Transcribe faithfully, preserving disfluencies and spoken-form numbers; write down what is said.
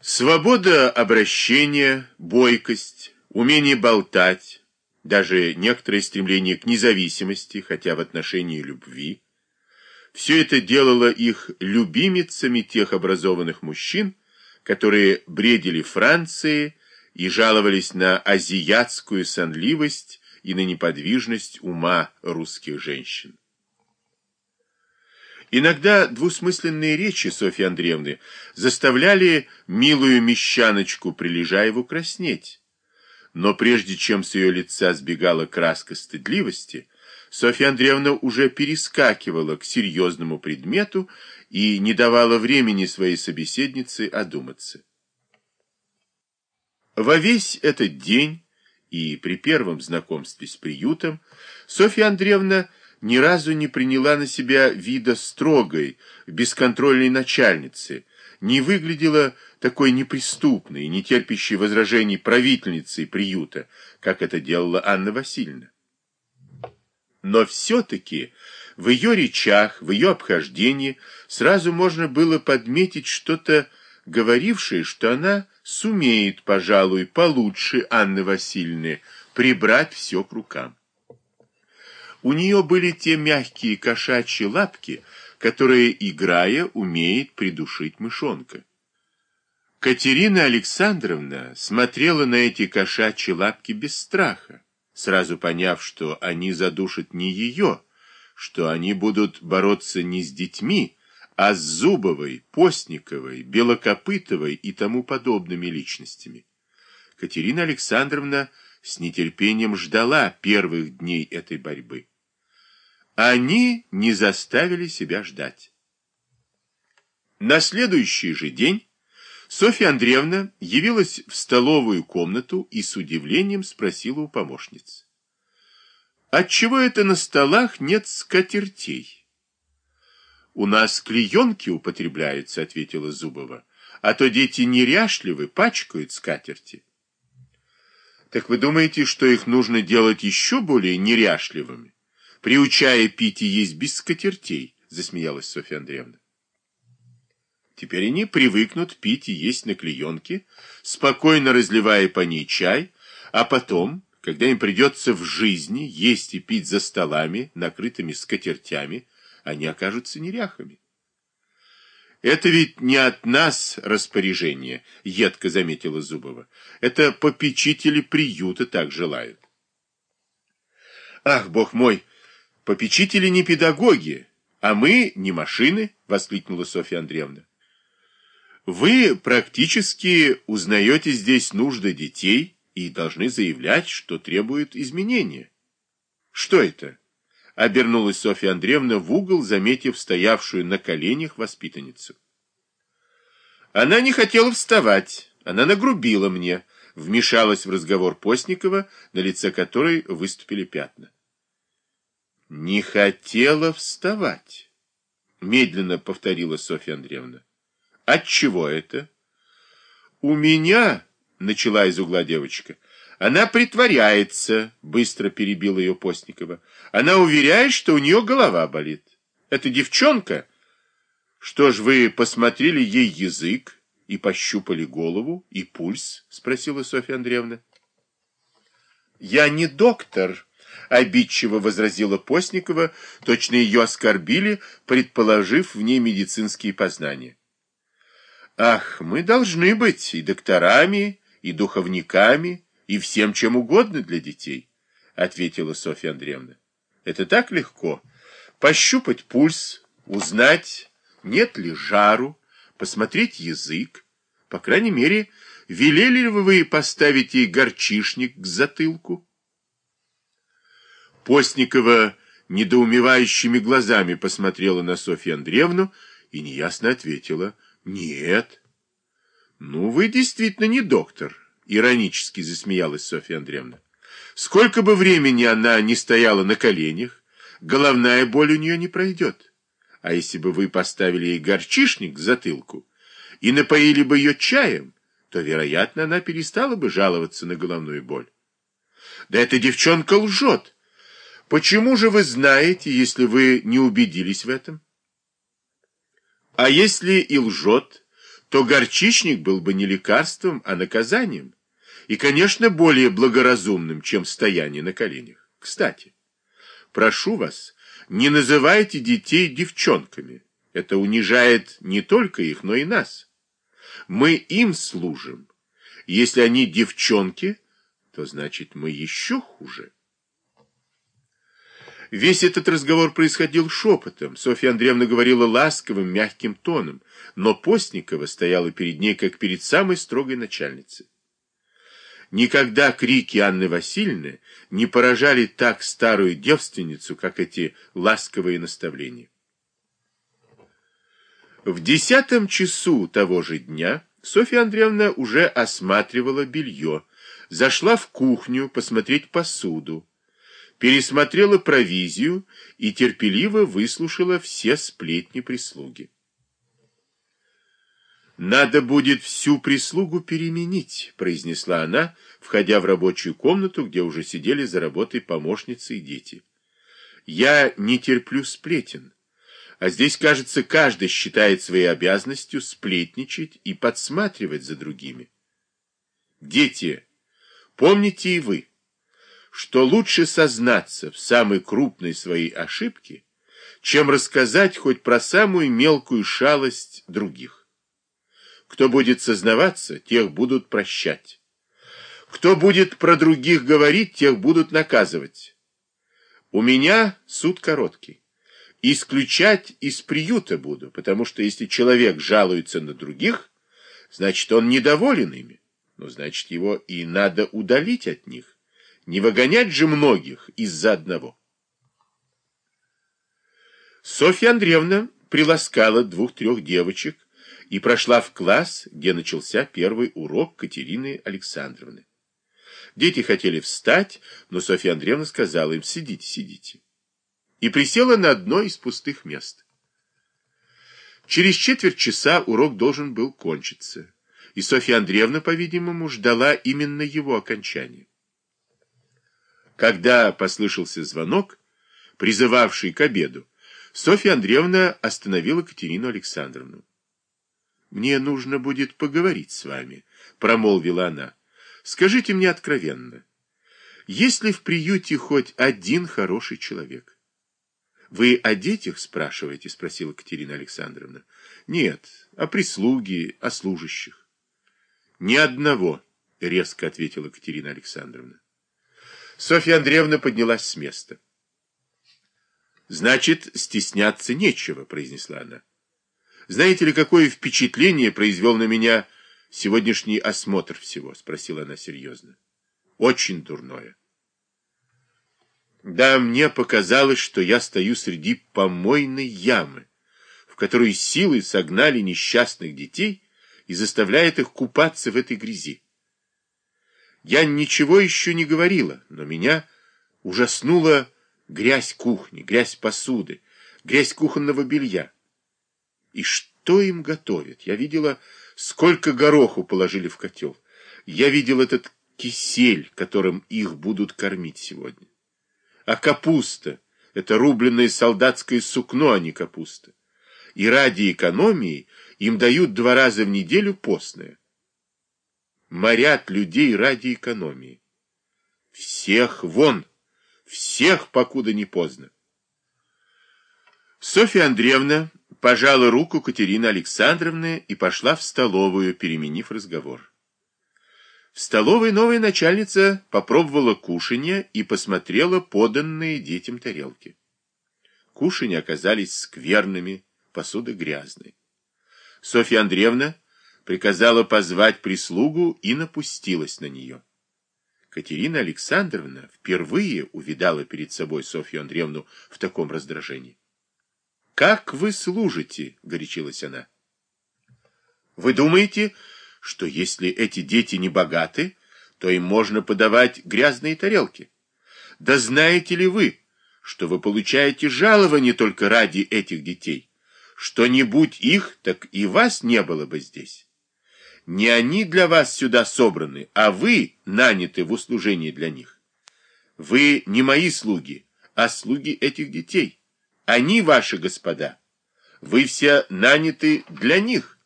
Свобода обращения, бойкость, умение болтать, даже некоторое стремление к независимости, хотя в отношении любви, все это делало их любимицами тех образованных мужчин, которые бредили Францией и жаловались на азиатскую сонливость и на неподвижность ума русских женщин. Иногда двусмысленные речи Софьи Андреевны заставляли милую мещаночку Прилежаеву краснеть. Но прежде чем с ее лица сбегала краска стыдливости, Софья Андреевна уже перескакивала к серьезному предмету и не давала времени своей собеседнице одуматься. Во весь этот день и при первом знакомстве с приютом Софья Андреевна ни разу не приняла на себя вида строгой, бесконтрольной начальницы, не выглядела такой неприступной, не терпящей возражений правительницей приюта, как это делала Анна Васильевна. Но все-таки в ее речах, в ее обхождении сразу можно было подметить что-то, говорившее, что она сумеет, пожалуй, получше Анны Васильевны прибрать все к рукам. У нее были те мягкие кошачьи лапки, которые, играя, умеет придушить мышонка. Катерина Александровна смотрела на эти кошачьи лапки без страха, сразу поняв, что они задушат не ее, что они будут бороться не с детьми, а с Зубовой, Постниковой, Белокопытовой и тому подобными личностями. Катерина Александровна с нетерпением ждала первых дней этой борьбы. Они не заставили себя ждать. На следующий же день Софья Андреевна явилась в столовую комнату и с удивлением спросила у помощниц: «Отчего это на столах нет скатертей?» «У нас клеенки употребляются», — ответила Зубова, «а то дети неряшливы, пачкают скатерти». «Так вы думаете, что их нужно делать еще более неряшливыми, приучая пить и есть без скатертей?» — засмеялась Софья Андреевна. «Теперь они привыкнут пить и есть на клеенке, спокойно разливая по ней чай, а потом, когда им придется в жизни есть и пить за столами, накрытыми скатертями, они окажутся неряхами». «Это ведь не от нас распоряжение», — едко заметила Зубова. «Это попечители приюта так желают». «Ах, бог мой! Попечители не педагоги, а мы не машины», — воскликнула Софья Андреевна. «Вы практически узнаете здесь нужды детей и должны заявлять, что требует изменения». «Что это?» — обернулась Софья Андреевна в угол, заметив стоявшую на коленях воспитанницу. «Она не хотела вставать, она нагрубила мне», — вмешалась в разговор Постникова, на лице которой выступили пятна. «Не хотела вставать», — медленно повторила Софья Андреевна. «Отчего это?» «У меня», — начала из угла девочка, — «она притворяется», — быстро перебила ее Постникова. «Она уверяет, что у нее голова болит. Это девчонка? Что ж, вы посмотрели ей язык и пощупали голову и пульс?» — спросила Софья Андреевна. «Я не доктор», — обидчиво возразила Постникова, точно ее оскорбили, предположив в ней медицинские познания. «Ах, мы должны быть и докторами, и духовниками, и всем чем угодно для детей», — ответила Софья Андреевна. «Это так легко. Пощупать пульс, узнать, нет ли жару, посмотреть язык. По крайней мере, велели ли вы поставить ей горчишник к затылку?» Постникова недоумевающими глазами посмотрела на Софью Андреевну и неясно ответила: «Нет». «Ну, вы действительно не доктор», — иронически засмеялась Софья Андреевна. «Сколько бы времени она не стояла на коленях, головная боль у нее не пройдет. А если бы вы поставили ей горчишник к затылку и напоили бы ее чаем, то, вероятно, она перестала бы жаловаться на головную боль». «Да эта девчонка лжет. Почему же вы знаете, если вы не убедились в этом?» «А если и лжет, то горчичник был бы не лекарством, а наказанием. И, конечно, более благоразумным, чем стояние на коленях. Кстати, прошу вас, не называйте детей девчонками. Это унижает не только их, но и нас. Мы им служим. Если они девчонки, то значит мы еще хуже. Весь этот разговор происходил шепотом. Софья Андреевна говорила ласковым, мягким тоном, но Постникова стояла перед ней, как перед самой строгой начальницей. Никогда крики Анны Васильевны не поражали так старую девственницу, как эти ласковые наставления. В десятом часу того же дня Софья Андреевна уже осматривала белье, зашла в кухню посмотреть посуду, пересмотрела провизию и терпеливо выслушала все сплетни прислуги. «Надо будет всю прислугу переменить», — произнесла она, входя в рабочую комнату, где уже сидели за работой помощницы и дети. «Я не терплю сплетен, а здесь, кажется, каждый считает своей обязанностью сплетничать и подсматривать за другими. Дети, помните и вы, что лучше сознаться в самой крупной своей ошибке, чем рассказать хоть про самую мелкую шалость других. Кто будет сознаваться, тех будут прощать. Кто будет про других говорить, тех будут наказывать. У меня суд короткий. Исключать из приюта буду, потому что если человек жалуется на других, значит, он недоволен ими. Но значит, его и надо удалить от них. Не выгонять же многих из-за одного. Софья Андреевна приласкала двух-трех девочек и прошла в класс, где начался первый урок Катерины Александровны. Дети хотели встать, но Софья Андреевна сказала им: «Сидите, сидите». И присела на одно из пустых мест. Через четверть часа урок должен был кончиться, и Софья Андреевна, по-видимому, ждала именно его окончания. Когда послышался звонок, призывавший к обеду, Софья Андреевна остановила Катерину Александровну. «Мне нужно будет поговорить с вами», — промолвила она. «Скажите мне откровенно, есть ли в приюте хоть один хороший человек?» «Вы о детях спрашиваете?» — спросила Катерина Александровна. «Нет, о прислуге, о служащих». «Ни одного», — резко ответила Катерина Александровна. Софья Андреевна поднялась с места. «Значит, стесняться нечего», — произнесла она. «Знаете ли, какое впечатление произвел на меня сегодняшний осмотр всего?» — спросила она серьезно. «Очень дурное. Да, мне показалось, что я стою среди помойной ямы, в которую силой согнали несчастных детей и заставляют их купаться в этой грязи. Я ничего еще не говорила, но меня ужаснула грязь кухни, грязь посуды, грязь кухонного белья. И что им готовят? Я видела, сколько гороху положили в котел. Я видел этот кисель, которым их будут кормить сегодня. А капуста — это рубленное солдатское сукно, а не капуста. И ради экономии им дают два раза в неделю постное. Морят людей ради экономии. Всех вон! Всех, покуда не поздно!» Софья Андреевна пожала руку Катерины Александровны и пошла в столовую, переменив разговор. В столовой новая начальница попробовала кушанье и посмотрела поданные детям тарелки. Кушанья оказались скверными, посуда грязной. Софья Андреевна приказала позвать прислугу и напустилась на нее. Катерина Александровна впервые увидала перед собой Софью Андреевну в таком раздражении. «Как вы служите?» — горячилась она. «Вы думаете, что если эти дети не богаты, то им можно подавать грязные тарелки? Да знаете ли вы, что вы получаете жалование только ради этих детей? Что не будь их, так и вас не было бы здесь. Не они для вас сюда собраны, а вы наняты в услужении для них. Вы не мои слуги, а слуги этих детей. Они ваши господа. Вы все наняты для них,